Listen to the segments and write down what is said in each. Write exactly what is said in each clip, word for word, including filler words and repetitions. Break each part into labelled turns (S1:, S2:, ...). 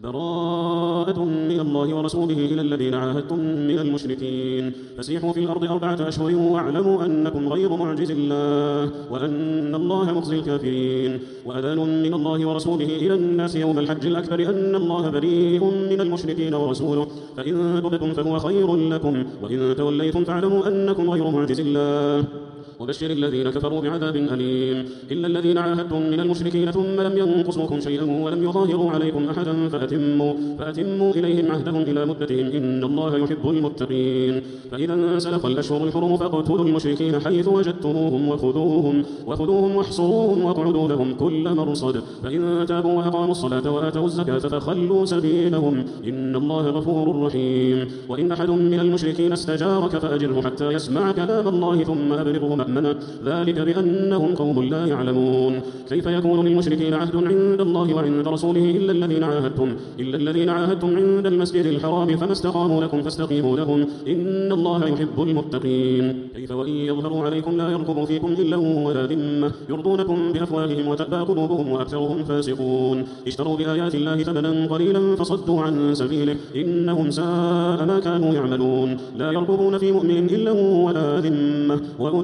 S1: براءة من الله ورسوله إلى الذين عاهدتم من المشركين فسيحوا في الأرض أربعة أشهر واعلموا أنكم غير معجز الله وأن الله مخزي الكافرين وأذان من الله ورسوله إلى الناس يوم الحج الأكبر أن الله بريء من المشركين ورسوله فإن تبتم فهو خير لكم وإن توليتم فاعلموا أنكم غير معجز الله وبشر الذين كفروا بعذاب أليم إلا الذين عاهدتم من المشركين ثم لم ينقصوكم شيئا ولم يظاهروا عليكم أحدا فأتموا, فأتموا إليهم عهدهم إلى مدتهم إن الله يحب المتقين فإذا انسلخ الأشهر الحرم فاقتلوا المشركين حيث وجدتموهم وخذوهم, وخذوهم واحصروهم واقعدوا لهم كل مرصد فإن تابوا وأقاموا الصلاة وآتوا الزكاة فخلوا سبيلهم إن الله غفور رحيم وإن أحد من المشركين استجارك فأجره حتى يسمع كلام الله ثم أبلغه مأمنا ذلك بأنهم قوم لا يعلمون كيف يكون للمشركين عهد عند الله وعند رسوله إلا الذين عاهدتم إلا الذين عاهدتم عند المسجد الحرام فما استقاموا لكم فاستقيموا لهم إن الله يحب المتقين كيف وإن يظهروا عليكم لا يرقبوا فيكم إلا ولا ذمة يرضونكم بأفواههم وتأبى قلوبهم وأكثرهم فاسقون اشتروا بآيات الله ثمنا قليلا فصدوا عن سبيله إنهم ساء ما كانوا يعملون لا يرقبون في مؤمن إلا ولا ذمة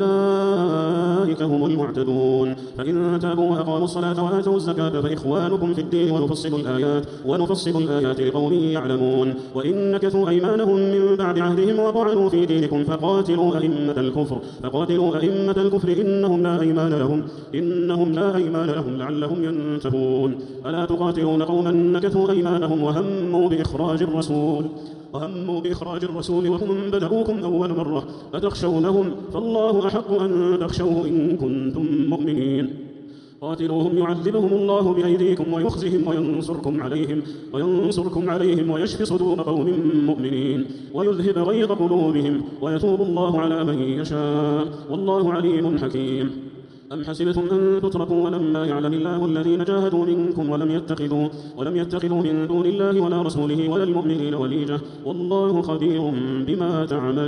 S1: وأولئك هم المعتدون فإن تابوا وأقاموا الصلاة وآتوا الزكاة فإخوانكم في الدين ونفصل الآيات ونفصل الآيات لقوم يعلمون وإن نكثوا أيمانهم من بعد عهدهم وطعنوا في دينكم فقاتلوا أئمة الكفر فقاتلوا أئمة الكفر إنهم لا أيمان لهم إنهم لا أيمان لهم لعلهم ينتهون ألا تقاتلون قوما نكثوا أيمانهم وهموا بإخراج الرسول وهموا بإخراج الرسول وهم بدأوكم أول مرة أتخشونهم فالله أحق أن تخشوه إن كنتم مؤمنين قاتلوهم يعذبهم الله بأيديكم ويخزهم وينصركم عليهم وينصركم عليهم ويشفي صدور قوم مؤمنين ويذهب غيظ قلوبهم ويتوب الله على من يشاء والله عليم حكيم أم حسبتم أن تتركوا ولما يعلم الله الذين جاهدوا منكم ولم يتخذوا ولم يتخذوا من دون الله ولا رسوله ولا المؤمنين وليجة والله خبير بما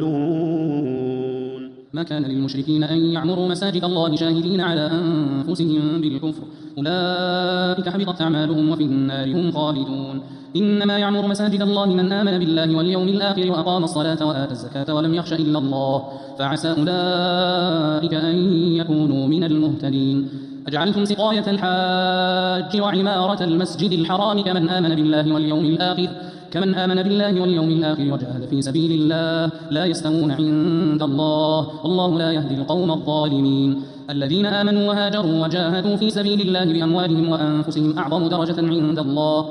S1: تعملون
S2: ما كان للمشركين أن يعمروا مساجد الله شاهدين على أنفسهم بالكفر أولئك حبطت أعمالهم وفي النار هم خالدون إنما يعمر مساجد الله من آمن بالله واليوم الآخر وأقام الصلاة وآتى الزكاة ولم يخش إلا الله فعسى أولئك أن يكونوا من المهتدين أجعلتم سقاية الحاج وعمارة المسجد الحرام كمن آمن بالله واليوم الآخر كمن آمن بالله واليوم الآخر وجاهد في سبيل الله لا يستوون عند الله والله لا يهدي القوم الظالمين الذين آمنوا وهاجروا وجاهدوا في سبيل الله بأموالهم وأنفسهم أعظم درجة عند الله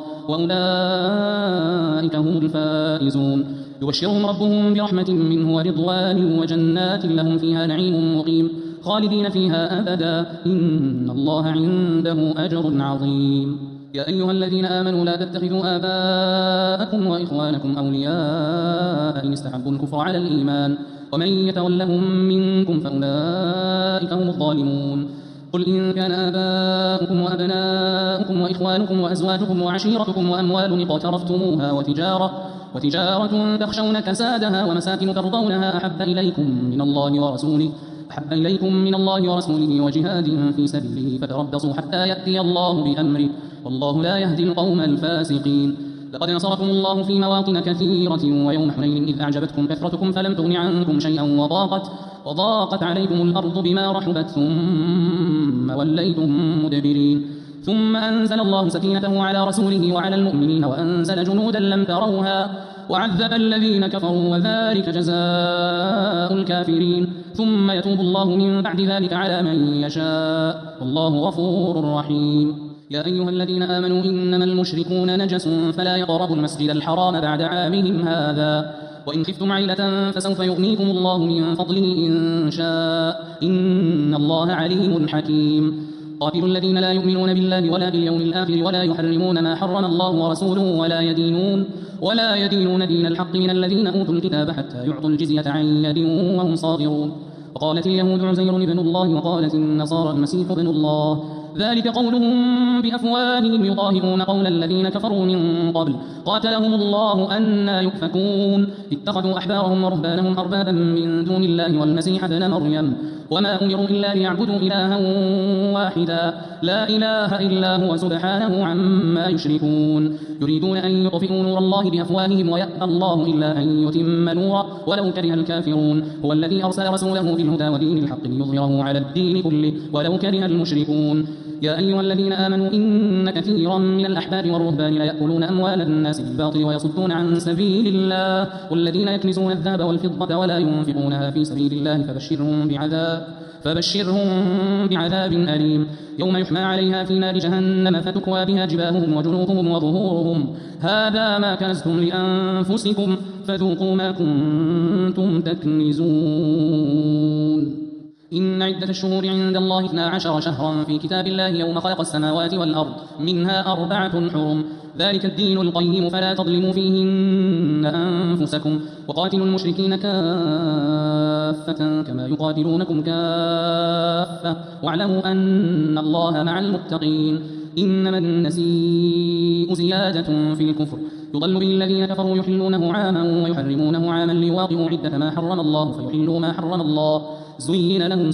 S2: وأولئك هم الفائزون يبشرهم ربهم برحمة منه ورضوان وجنات لهم فيها نعيم مقيم خالدين فيها أبدا إن الله عنده أجر عظيم يا أيها الذين آمنوا لا تتخذوا آباءكم وإخوانكم أولياء إن استحبوا الكفر على الإيمان ومن يتولهم منكم فأولئك هم الظالمون قل إن كان آباؤكم وأبناؤكم وإخوانكم وأزواجكم وعشيرتكم وأموال اقترفتموها وتجارة وتجارة تخشون كسادها ومساكن ترضونها أحب إليكم من الله ورسوله أحب إليكم من الله ورسوله وجهاد في سبيله فتربصوا حتى يأتي الله بأمره والله لا يهدي القوم الفاسقين لقد نصركم الله في مواطن كثيرة ويوم حنين إذ أعجبتكم كثرتكم فلم تغن عنكم شيئا وضاقت, وضاقت عليكم الأرض بما رحبت ثم وليتم مدبرين ثم أنزل الله سكينته على رسوله وعلى المؤمنين وأنزل جنودا لم تروها وعذب الذين كفروا وذلك جزاء الكافرين ثم يتوب الله من بعد ذلك على من يشاء والله غفور رحيم يا أيها الذين آمنوا إنما المشركون نجس فلا يقربوا المسجد الحرام بعد عامهم هذا وإن خفتم عيلة فسوف يغنيكم الله من فضله إن شاء إن الله عليم حكيم قاتلوا الذين لا يؤمنون بالله ولا باليوم الآخر ولا يحرمون ما حرم الله ورسوله ولا يدينون ولا يدينون دين الحق من الذين أوتوا الكتاب حتى يعطوا الجزية عن يد وهم صاغرون وقالت اليهود عزير ابن الله وقالت النصارى المسيح ابن الله ذلك قولهم بأفواههم يضاهئون قول الذين كفروا من قبل قاتلهم الله أنى يؤفكون اتخذوا أحبارهم ورهبانهم أربابا من دون الله والمسيح ابن مريم وما أمروا إلا ليعبدوا إلها واحدا لا إله إلا هو سبحانه عما يشركون يريدون أن يطفئوا نور الله بأفواههم ويأبى الله إلا أن يتم نوره ولو كره الكافرون هو الذي أرسل رسوله بالهدى ودين الحق ليظهره على الدين كله ولو كره المشركون يا أيها الذين آمنوا إن كثيرا من الأحبار والرهبان ليأكلون أموال الناس بالباطل ويصدون عن سبيل الله والذين يكنزون الذهب والفضة ولا ينفقونها في سبيل الله فبشرهم بعذاب فبشرهم بعذاب أليم يوم يحمى عليها في نار جهنم فتكوى بها جباههم وجنوبهم وظهورهم هذا ما كنزتم لأنفسكم فذوقوا ما كنتم تكنزون إن عدة الشهور عند الله اثنا عشر شهرا في كتاب الله يوم خلق السماوات والأرض منها أربعة حرم ذلك الدين القيم فلا تظلموا فيهن أنفسكم وقاتلوا المشركين كافة كما يقاتلونكم كافة واعلموا أن الله مع المتقين إنما النسيء زيادة في الكفر يضل به الذين كفروا يحلونه عاما ويحرمونه عاما ليواطئوا عدة ما حرم الله فيحلوا ما حرم الله زين لهم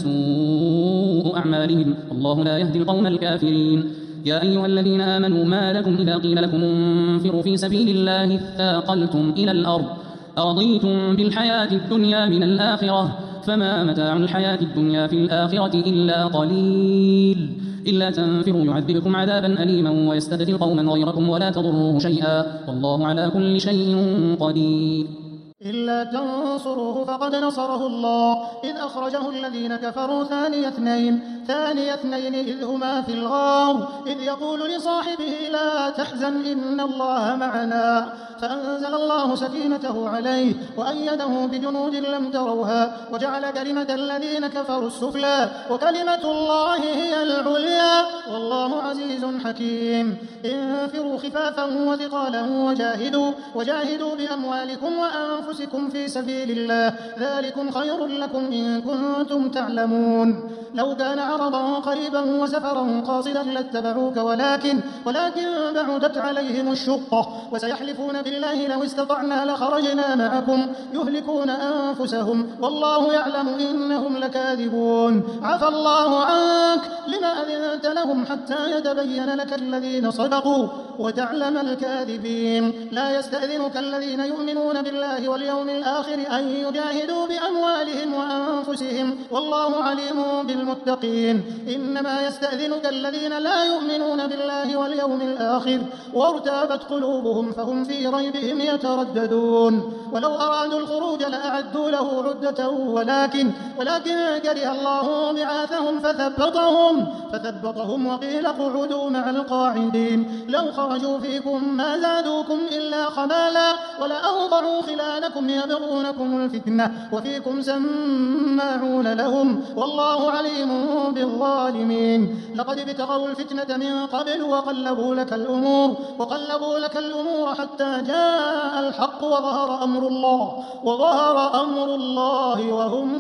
S2: سوء أعمالهم والله لا يهدي القوم الكافرين يا أيها الذين آمنوا ما لكم إذا قيل لكم انفروا في سبيل الله اثاقلتم إلى الأرض أرضيتم بالحياة الدنيا من الآخرة فما متاع الحياة الدنيا في الآخرة إلا قليل إلا تنفروا يعذبكم عذابا أليما ويستبدل قوما غيركم ولا تضروه شيئا والله على كل شيء قدير
S3: إلا تنصروه فقد نصره الله إذ أخرجه الذين كفروا ثاني اثنين ثاني اثنين إذ هما في الغار إذ يقول لصاحبه لا تحزن إن الله معنا فأنزل الله سكينته عليه وأيده بجنود لم تروها وجعل كلمة الذين كفروا السفلى وكلمة الله هي العليا والله عزيز حكيم انفروا خفافا وثقالا وجاهدوا وجاهدوا بأموالكم وأنفسكم في سبيل الله ذلكم خير لكم إن كنتم تعلمون لو كان عرضا قريبا وسفرا قاصدا لاتبعوك ولكن ولكن بعدت عليهم الشقة وسيحلفون بالله لو استطعنا لخرجنا معكم يهلكون أنفسهم والله يعلم إنهم لكاذبون عفى الله عنك لما أذنت لهم حتى يتبين لك الذين صدقوا وتعلم الكاذبين لا يستأذنك الذين يؤمنون بالله واليوم الآخر أن يجاهدوا بأموالهم وأنفسهم والله عليم بالمتقين إنما يستأذنك الذين لا يؤمنون بالله واليوم الآخر وارتابت قلوبهم فهم في ريبهم يترددون ولو أرادوا الخروج لأعدوا له عدة ولكن ولكن كره الله بعاثهم فثبطهم فثبطهم وقيل اقعدوا مع القاعدين لو خرجوا فيكم ما زادوكم إلا خبالا ولأوضعوا خلالكم يبغونكم الفتنة وفيكم سماعون لهم والله عليم بالظالمين لقد ابتغوا الفتنة من قبل وقلبوا لك الأمور وقلبوا لك الأمور حتى جاء الحق وظهر أمر الله وظهر أمر الله وهم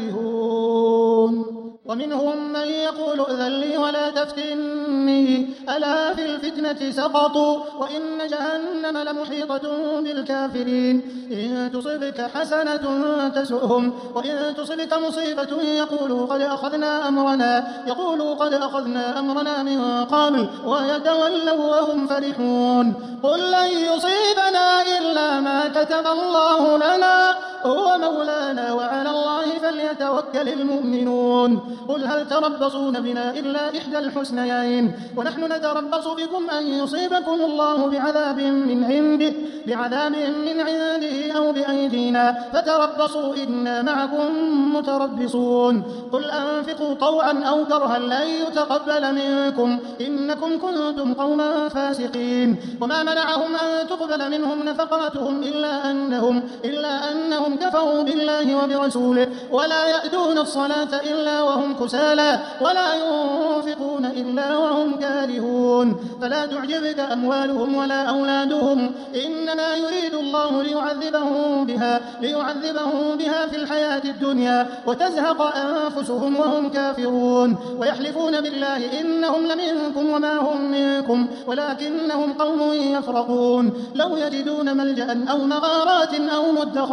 S3: كارهون ومنهم من يقول ائذن لي ولا تفتني ألا في الفتنة سقطوا وإن جهنم لمحيطة بالكافرين إن تصبك حسنة تسؤهم وإن تصبك مصيبة يقولوا قد أخذنا أمرنا يقولوا قد أخذنا أمرنا من قبل ويتولوا وهم فرحون قل لن يصيبنا إلا ما كتب الله لنا هو مولانا وعلى الله فليتوكل المؤمنون قل هل تربصون بنا إلا إحدى الحسنيين ونحن نتربص بكم أن يصيبكم الله بعذاب من عنده بعذاب من عنده أو بأيدينا فتربصوا إنا معكم متربصون قل أنفقوا طوعا أو كرها لن يتقبل منكم إنكم كنتم قوما فاسقين وما منعهم أن تقبل منهم نفقاتهم إلا أنهم إلا أنهم كفروا بالله وبرسوله ولا يأتون الصلاة إلا وهم كسالى ولا ينفقون إلا وهم كارهون فلا تعجبك أموالهم ولا أولادهم إنما يريد الله ليعذبهم بها ليعذبهم بها في الحياة الدنيا وتزهق أنفسهم وهم كافرون ويحلفون بالله إنهم لمنكم وما هم منكم ولكنهم قوم يفرقون لو يجدون ملجأ أو مغارات أو مدخلا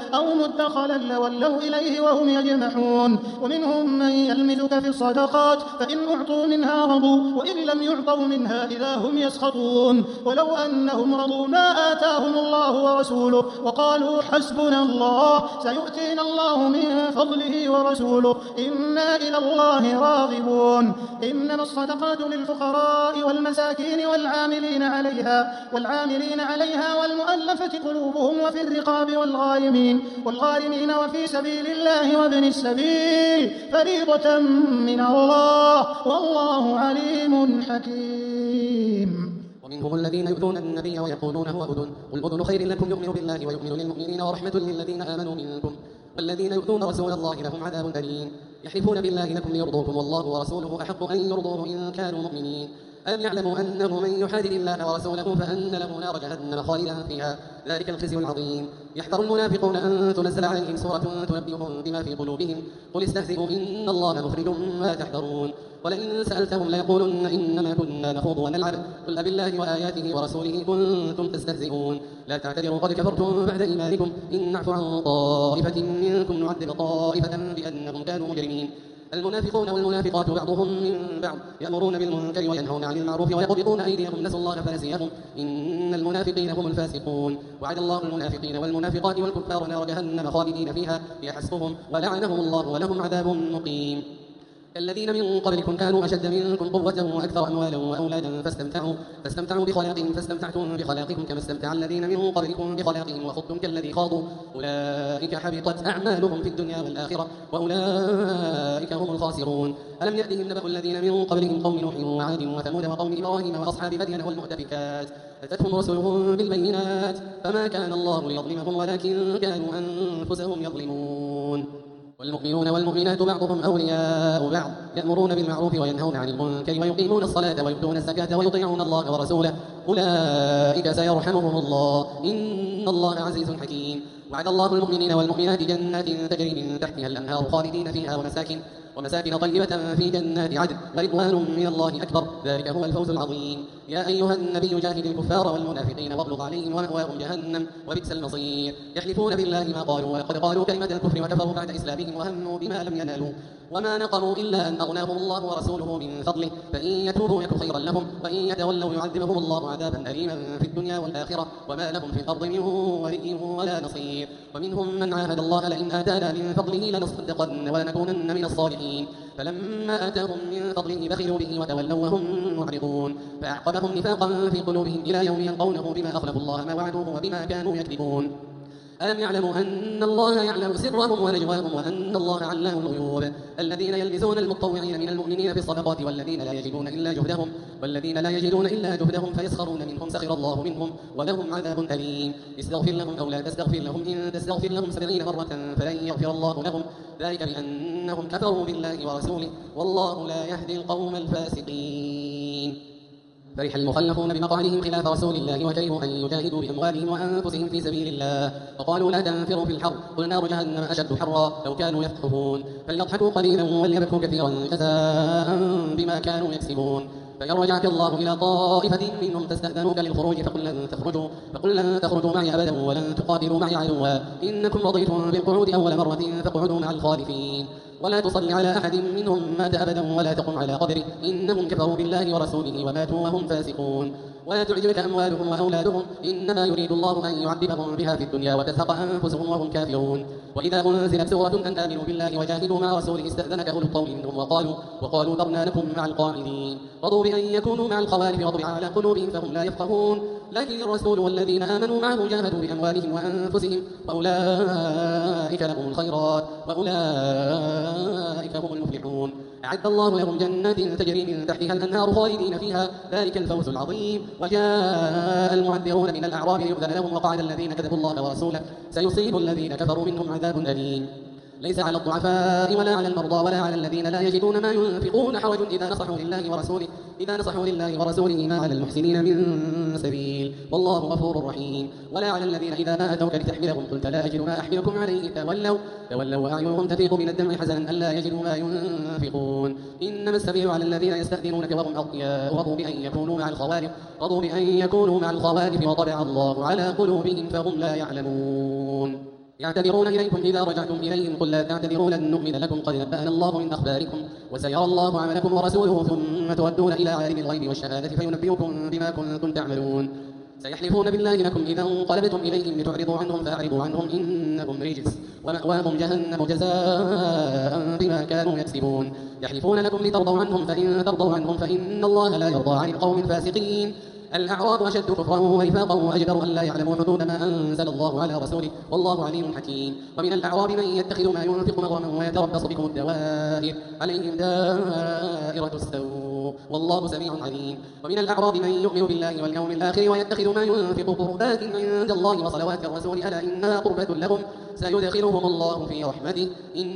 S3: أو مدخلا لولوا إليه وهم يجمحون ومنهم من يلمزك في الصدقات فإن أعطوا منها رضوا وإن لم يعطوا منها إذا هم يسخطون ولو أنهم رضوا ما آتاهم الله ورسوله وقالوا حسبنا الله سيؤتينا الله من فضله ورسوله إنا إلى الله راغبون إنما الصدقات للفقراء والمساكين والعاملين عليها والعاملين عليها والمؤلفة قلوبهم وفي الرقاب والغارمين والغارمين وفي سبيل الله وابن السبيل فريضة من الله والله عليم حكيم.
S4: ومنهم الذين يؤذون النبي ويقولون هو أذن قل أذن خير لكم يؤمن بالله ويؤمن للمؤمنين ورحمة للذين آمنوا منكم والذين يؤذون رسول الله لهم عذاب أليم يحلفون بالله لكم ليرضوكم والله ورسوله أحق أن يرضوه إن كانوا مؤمنين ألم يعلموا أنه من يحادد الله ورسوله فأن له نار جهنم خالدا فيها ذلك الخزي العظيم. يحذر المنافقون أن تنزل عليهم سورة تنبئهم بما في قلوبهم قل استهزئوا إن الله مخرج ما تحذرون ولئن سألتهم ليقولن إنما كنا نخوض ونلعب قل أبالله وآياته ورسوله كنتم تستهزئون لا تعتذروا قد كفرتم بعد إيمانكم إن نعفو عن طائفة منكم نعذب طائفة بأنهم كانوا مجرمين. المنافقون والمنافقات بعضهم من بعض يأمرون بالمنكر وينهون عن المعروف ويقبضون أيديهم نسوا الله فنسيهم إن المنافقين هم الفاسقون وعد الله المنافقين والمنافقات والكفار نار جهنم خالدين فيها هي حسبهم ولعنهم الله ولهم عذاب مقيم. الذين من قبلكم كانوا أشد منكم قوة وأكثر أموالا وأولادا فاستمتعوا فاستمتعوا بخلاقهم فاستمتعتم بخلاقكم كما استمتع الذين من قبلكم بخلاقهم وخضتم كالذي خاضوا أولئك حبطت أعمالهم في الدنيا والآخرة وأولئك هم الخاسرون. ألم يأتهم نبأ الذين من قبلهم قوم نوح وعاد وثمود وقوم إبراهيم وأصحاب مدين والمؤتفكات أتتهم رسلهم بالبينات فما كان الله ليظلمهم ولكن كانوا أنفسهم يظلمون. والمؤمنون والمؤمنات بعضهم أولياء بعض يأمرون بالمعروف وينهون عن المنكر ويقيمون الصلاة ويؤتون الزكاة ويطيعون الله ورسوله أولئك سيرحمهم الله إن الله عزيز حكيم. وعد الله المؤمنين والمؤمنات جنات تجري من تحتها الأنهار خالدين فيها ومساكن ومساكن طيبة في جنات عدن ورضوان من الله أكبر ذلك هو الفوز العظيم. يا أيها النبي جاهد الكفار والمنافقين واغلظ عليهم ومأواهم جهنم وبئس المصير. يحلفون بالله ما قالوا ولقد قالوا كلمة الكفر وكفروا بعد إسلامهم وهموا بما لم ينالوا وما نقموا إلا أن أغناهم الله ورسوله من فضله فإن يتوبوا يك خيرا لهم وإن يتولوا يعذبهم الله عذابا أليما في الدنيا والآخرة وما لهم في الأرض من ولي ولا نصير. ومنهم من عاهد الله لئن آتانا من فضله لنصدقن ولنكونن من الصالحين فلما آتاهم من فضله بخلوا به وتولوا وهم معرضون فأعقبهم نفاقا في قلوبهم إلى يوم يلقونه بما أخلفوا الله ما وعدوه وبما كانوا يكذبون. ألم يعلموا أن الله يعلم سرهم ونجواهم وأن الله علام الغيوب. الذين يلمزون المتطوعين من المؤمنين في الصدقات والذين لا يجدون إلا جهدهم والذين لا يجدون إلا جهدهم فيسخرون منهم سخر الله منهم ولهم عذاب أليم. استغفر لهم أو لا تستغفر لهم إن تستغفر لهم سبعين مرة فلن يغفر الله لهم ذلك بأنهم كفروا بالله ورسوله والله لا يهدي القوم الفاسقين. فرح المخلفون بمقعدهم خلاف رسول الله وكرهوا أن يجاهدوا بأموالهم وأنفسهم في سبيل الله فقالوا لا تنفروا في الحر قل نار جهنم أشد حرا لو كانوا يفقهون فليضحكوا قليلا وليبكوا كثيرا جزاء بما كانوا يكسبون. فإن رجعك الله إلى طائفة منهم تستأذنوك للخروج فقل لن تخرجوا فقل لن تخرجوا معي أبدا ولن تقاتلوا معي عدوا إنكم رضيتم بالقعود أول مرة فاقعدوا مع الخالفين ولا تصل على أحد منهم مات أبدا ولا تقم على قبره إنهم كفروا بالله ورسوله وماتوا وهم فاسقون. ولا تعجبك أموالهم وأولادهم إنما يريد الله أن يعذبهم بها في الدنيا وتزهق أنفسهم وهم كافرون. وإذا أنزلت سورة أن آمنوا بالله وجاهدوا مع رسوله استأذنك أولو الطول منهم وقالوا وقالوا ذرنا لكم مع القاعدين رضوا بأن يكونوا مع الخوالف وطبع على قلوبهم فهم لا يفقهون لكن الرسول والذين آمنوا معه جاهدوا بأموالهم وأنفسهم وأولئك لهم الخيرات وأولئك هم المفلحون. أعد الله لهم جنات تجري من تحتها الأنهار خالدين فيها ذلك الفوز العظيم. وجاء المعذرون من الأعراب ليؤذن لهم وقعد الذين كذبوا الله ورسوله سيصيب الذين كفروا منهم عذاب أليم. ليس على الضعفاء ولا على المرضى ولا على الذين لا يجدون ما ينفقون حرج إذا نصحوا لله ورسوله إذا نصحوا لله ورسوله ما على المحسنين من سبيل والله غفور رحيم. ولا على الذين إذا ما أتوك لتحملهم قلت لا أجد ما أحملكم عليه تولوا تولوا وأعينهم تفيض من الدمع حزنا ألا يجدوا ما ينفقون. إنما السبيل على الذين يستأذنونك وهم أغنياء رضوا بأن يكونوا مع الخوالف رضوا بأن يكونوا مع الخوالف وطبع الله على قلوبهم فهم لا يعلمون. يعتذرون إليكم إذا رجعتم إليهم قل لا تعتذروا لن نؤمن لكم قد نبأنا الله من أخباركم وسيرى الله عملكم ورسوله ثم تردون إلى عالم الغيب والشهادة فينبئكم بما كنتم تعملون سيحلفون بالله لكم إذا انقلبتم إليهم لتعرضوا عنهم فأعرضوا عنهم إنهم رجس ومأواهم جهنم جزاء بما كانوا يكسبون يحلفون لكم لترضوا عنهم فإن ترضوا عنهم فإن الله لا يرضى عن القوم الفاسقين الأعراب أشد كفرا ونفاقا وأجدر أن لا يعلموا حدود ما أنزل الله على رسوله والله عليم حكيم ومن الأعراب من يتخذ ما ينفق مغرما ويتربص بكم الدوائر عليهم دائرة السوء والله سميع عليم ومن الأعراب من يؤمن بالله واليوم الآخر ويتخذ ما ينفق قربات عند الله وصلوات الرسول ألا إنها قربة لهم سيدخلهم الله في رحمته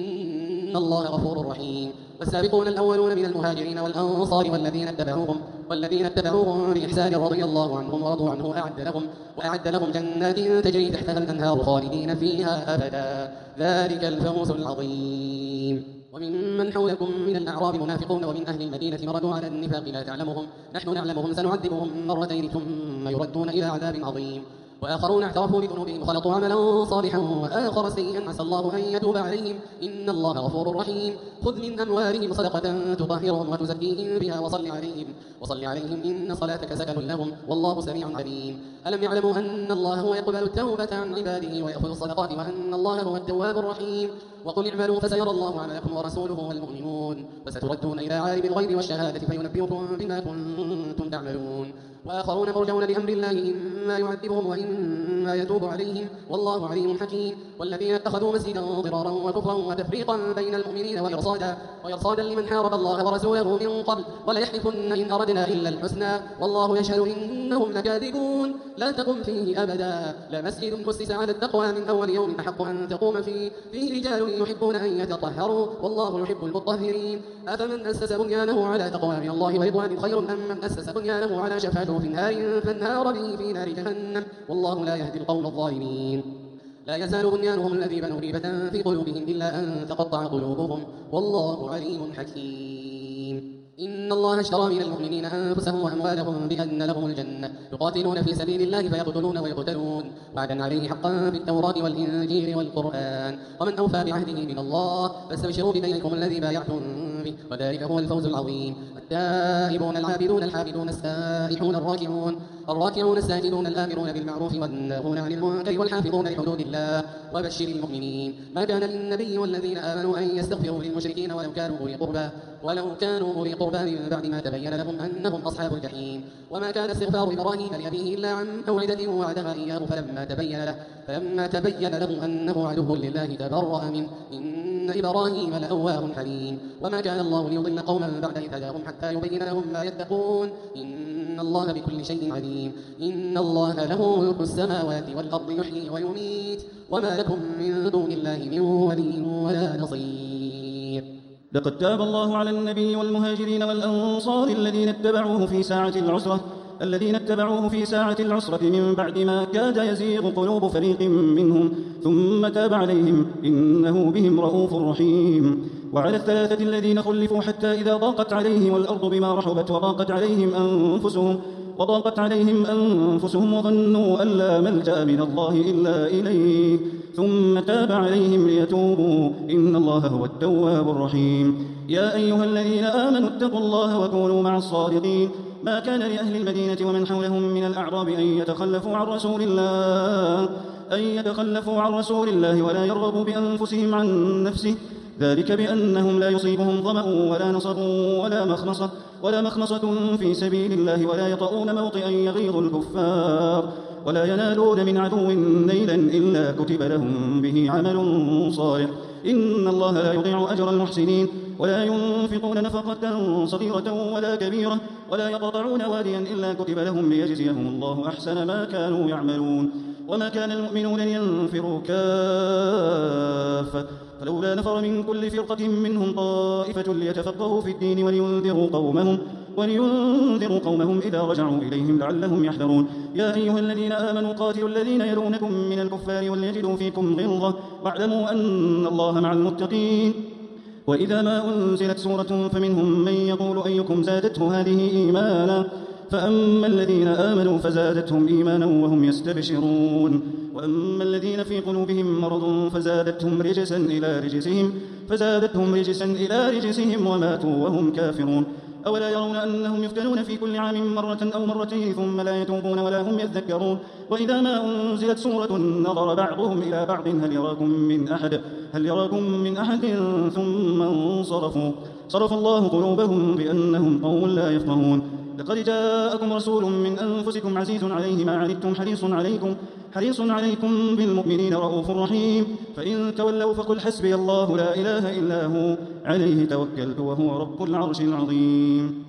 S4: إن الله غفور رحيم والسابقون الأولون من المهاجرين والأنصار والذين اتبعوهم والذين اتبعوهم بإحسان رضي الله عنهم ورضوا عنه أعد لهم وأعد لهم جنات تجري تحتها الأنهار خالدين فيها أبدا ذلك الفوز العظيم ومن حولكم من الأعراب منافقون ومن أهل المدينة مردوا على النفاق لا تعلمهم نحن نعلمهم سنعذبهم مرتين ثم يردون إلى عذاب عظيم وآخرون اعترفوا بذنوبهم خلطوا عملا صالحا وآخر سيئا عسى الله أن يتوب عليهم إن الله غفور رحيم خذ من أموالهم صدقة تطهرهم وتزكيهم بها وصل عليهم وصل عليهم إن صلاتك سكن لهم والله سميع عليم ألم يعلموا أن الله هو يقبل التوبة عن عباده ويأخذ الصدقات وأن الله هو التواب الرحيم وقل اعملوا فسيرى الله عملكم ورسوله والمؤمنون وستردون إلى عالم الغيب والشهادة فينبئكم بما كنتم تعملون وآخرون مرجون لأمر الله إما يعذبهم وإما يتوب عليهم والله عليم حكيم والذين اتخذوا مسجدا ضرارا وكفرا وتفريقا بين المؤمنين وإرصادا وإرصادا لمن حارب الله ورسوله من قبل وليحلفن إن أردنا إلا الحسنى والله يشهد إنهم لكاذبون لا تقم فيه أبدا لمسجد أسس على التقوى من أول يوم أحق أن تقوم فيه فيه رجال يحبون أن يتطهروا والله يحب المطهرين أفمن أسس بنيانه على تقوى من الله ورضوان خير أم من أسس بنيانه على شفا في نار فانهار به في نار جهنم والله لا يهدي القوم الظالمين لا يزال بنيانهم الذي بنوا ريبة في قلوبهم إلا أن تقطع قلوبهم والله عليم حكيم إن الله اشترى من المؤمنين أنفسهم وأموالهم بأن لهم الجنة يقاتلون في سبيل الله فيقتلون ويقتلون وعدا عليه حقا في التوراة والإنجيل والقرآن ومن أوفى بعهده من الله فاستبشروا ببيعكم الذي بايعتم به وذلك هو الفوز العظيم التائبون العابدون الحامدون السائحون الراكعون الراكعون الساجدون الآمرون بالمعروف والناهون عن المنكر والحافظون لحدود الله وبشر المؤمنين ما كان للنبي والذين آمنوا أن يستغفروا للمشركين ولو كانوا أولي قربى ولو كانوا أولي قربى من بعد ما تبين لهم أنهم أصحاب الجحيم وما كان استغفار إبراهيم لأبيه إلا عن موعدة وعدها إياه فلما تبين له فلما تبين له أنه عدو لله تبرأ منه إن إبراهيم لأواه حليم وما كان الله ليضل قوما بعد إذ هداهم حتى يبين لهم ما يتقون إن الله بكل شيء عليم إن الله له ملك السماوات والأرض يحيي ويميت وما لكم من دون الله من ولي ولا نصير
S5: لقد تاب الله على النبي والمهاجرين والأنصار الذين اتبعوه في ساعة العسرة الذين اتبعوه في ساعة العسرة من بعد ما كاد يزيغ قلوب فريق منهم ثم تاب عليهم إنه بهم رؤوف رحيم وعلى الثلاثة الذين خلفوا حتى إذا ضاقت عليهم الأرض بما رحبت وضاقت عليهم أنفسهم وضاقت عليهم أنفسهم وظنوا أن لا ملجأ من الله إلا إليه ثم تاب عليهم ليتوبوا إن الله هو التواب الرحيم يا أيها الذين آمنوا اتقوا الله وكونوا مع الصادقين ما كان لأهل المدينة ومن حولهم من الأعراب أن يتخلفوا عن رسول الله أن يتخلفوا عن رسول الله ولا يرغبوا بأنفسهم عن نفسه ذلك بأنهم لا يصيبهم ظمأ ولا نصب ولا مخمصة ولا مخمصة في سبيل الله ولا يطؤون موطئا يغيظ الكفار ولا ينالون من عدو نيلا إلا كتب لهم به عمل صالح إن الله لا يضيع أجر المحسنين ولا ينفقون نفقة صغيرة ولا كبيرة ولا يقطعون واديا إلا كتب لهم ليجزيهم الله أحسن ما كانوا يعملون وما كان المؤمنون ينفروا كافة فلولا نفر من كل فرقة منهم طائفة ليتفقهوا في الدين ولينذروا قومهم ولينذروا قومهم إذا رجعوا إليهم لعلهم يحذرون يا أيها الذين آمنوا قاتلوا الذين يلونكم من الكفار وليجدوا فيكم غلظة واعلموا أن الله مع المتقين وإذا ما أنزلت سورة فمنهم من يقول أيكم زادته هذه إيمانا فأما الذين آمنوا فزادتهم إيمانا وهم يستبشرون وأما الذين في قلوبهم مرض فزادتهم رجسا إلى رجسهم فزادتهم رجسا إلى رجسهم وماتوا وهم كافرون أولا يرون أنهم يفتنون في كل عام مرة أو مرتين ثم لا يتوبون ولا هم يذكرون وإذا ما أنزلت سورة نظر بعضهم إلى بعض هل يراكم من أحد هل يراكم من أحد ثم انصرفوا صرف الله قلوبهم بأنهم قوم لا يفقهون لقد جاءكم رسول من أنفسكم عزيز عليه ما عنتم حريص عليكم حريص عليكم بالمؤمنين رؤوف رحيم فإن تولوا فقل حسبي الله لا إله إلا هو عليه توكلت وهو رب العرش العظيم